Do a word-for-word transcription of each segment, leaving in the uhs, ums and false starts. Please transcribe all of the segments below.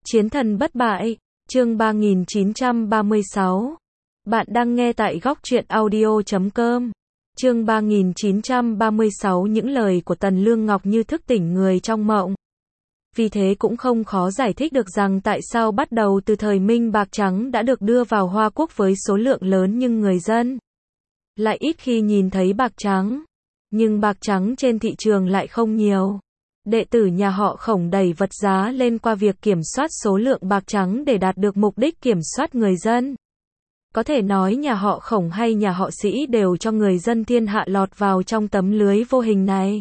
Chiến thần bất bại, chương ba nghìn chín trăm ba mươi sáu. Bạn đang nghe tại góc truyện audio chấm com. Chương ba nghìn chín trăm ba mươi sáu. Những lời của Tần Lương Ngọc như thức tỉnh người trong mộng. Vì thế cũng không khó giải thích được rằng tại sao bắt đầu từ thời Minh bạc trắng đã được đưa vào Hoa Quốc với số lượng lớn nhưng người dân lại ít khi nhìn thấy bạc trắng. Nhưng bạc trắng trên thị trường lại không nhiều. Đệ tử nhà họ Khổng đẩy vật giá lên qua việc kiểm soát số lượng bạc trắng để đạt được mục đích kiểm soát người dân. Có thể nói nhà họ Khổng hay nhà họ Sĩ đều cho người dân thiên hạ lọt vào trong tấm lưới vô hình này.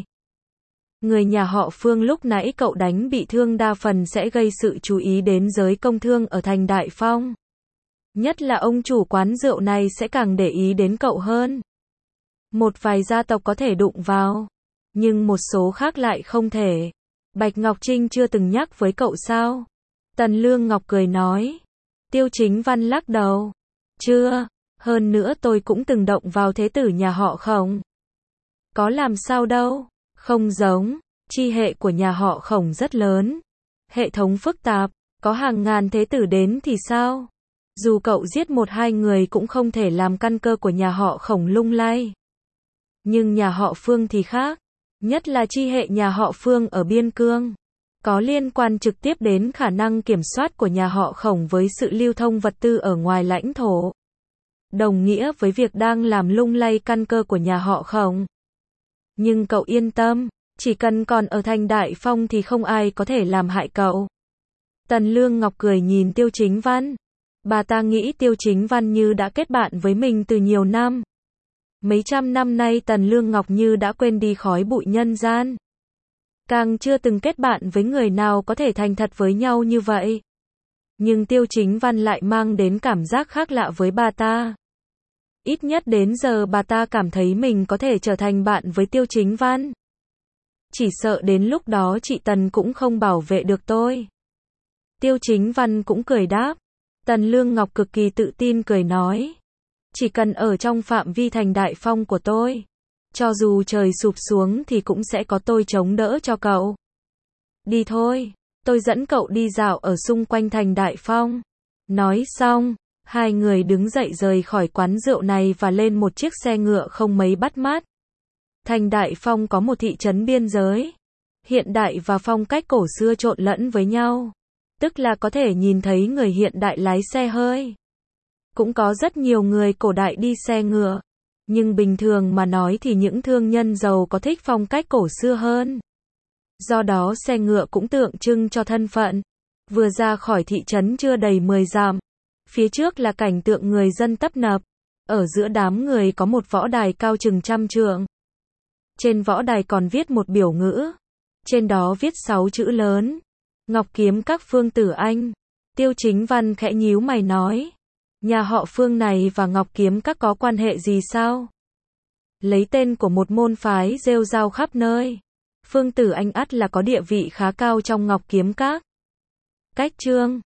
Người nhà họ Phương lúc nãy cậu đánh bị thương đa phần sẽ gây sự chú ý đến giới công thương ở thành Đại Phong. Nhất là ông chủ quán rượu này sẽ càng để ý đến cậu hơn. Một vài gia tộc có thể đụng vào, nhưng một số khác lại không thể. Bạch Ngọc Trinh chưa từng nhắc với cậu sao? Tần Lương Ngọc cười nói. Tiêu Chính Văn lắc đầu. Chưa, hơn nữa tôi cũng từng động vào thế tử nhà họ Khổng. Có làm sao đâu, không giống, chi hệ của nhà họ Khổng rất lớn. Hệ thống phức tạp, có hàng ngàn thế tử đến thì sao? Dù cậu giết một hai người cũng không thể làm căn cơ của nhà họ Khổng lung lay. Nhưng nhà họ Phương thì khác. Nhất là chi hệ nhà họ Phương ở Biên Cương, có liên quan trực tiếp đến khả năng kiểm soát của nhà họ Khổng với sự lưu thông vật tư ở ngoài lãnh thổ. Đồng nghĩa với việc đang làm lung lay căn cơ của nhà họ Khổng. Nhưng cậu yên tâm, chỉ cần còn ở thành Đại Phong thì không ai có thể làm hại cậu. Tần Lương Ngọc cười nhìn Tiêu Chính Văn. Bà ta nghĩ Tiêu Chính Văn như đã kết bạn với mình từ nhiều năm. Mấy trăm năm nay Tần Lương Ngọc như đã quên đi khói bụi nhân gian. Càng chưa từng kết bạn với người nào có thể thành thật với nhau như vậy. Nhưng Tiêu Chính Văn lại mang đến cảm giác khác lạ với bà ta. Ít nhất đến giờ bà ta cảm thấy mình có thể trở thành bạn với Tiêu Chính Văn. Chỉ sợ đến lúc đó chị Tần cũng không bảo vệ được tôi. Tiêu Chính Văn cũng cười đáp. Tần Lương Ngọc cực kỳ tự tin cười nói. Chỉ cần ở trong phạm vi thành Đại Phong của tôi, cho dù trời sụp xuống thì cũng sẽ có tôi chống đỡ cho cậu. Đi thôi, tôi dẫn cậu đi dạo ở xung quanh thành Đại Phong. Nói xong, hai người đứng dậy rời khỏi quán rượu này và lên một chiếc xe ngựa không mấy bắt mắt. Thành Đại Phong có một thị trấn biên giới, hiện đại và phong cách cổ xưa trộn lẫn với nhau. Tức là có thể nhìn thấy người hiện đại lái xe hơi. Cũng có rất nhiều người cổ đại đi xe ngựa. Nhưng bình thường mà nói thì những thương nhân giàu có thích phong cách cổ xưa hơn. Do đó xe ngựa cũng tượng trưng cho thân phận. Vừa ra khỏi thị trấn chưa đầy mười dặm. Phía trước là cảnh tượng người dân tấp nập. Ở giữa đám người có một võ đài cao chừng trăm trượng. Trên võ đài còn viết một biểu ngữ. Trên đó viết sáu chữ lớn. Ngọc Kiếm Các Phương Tử Anh. Tiêu Chính Văn khẽ nhíu mày nói. Nhà họ Phương này và Ngọc Kiếm Các có quan hệ gì sao? Lấy tên của một môn phái rêu rao khắp nơi. Phương Tử Anh ắt là có địa vị khá cao trong Ngọc Kiếm Các. Cách chương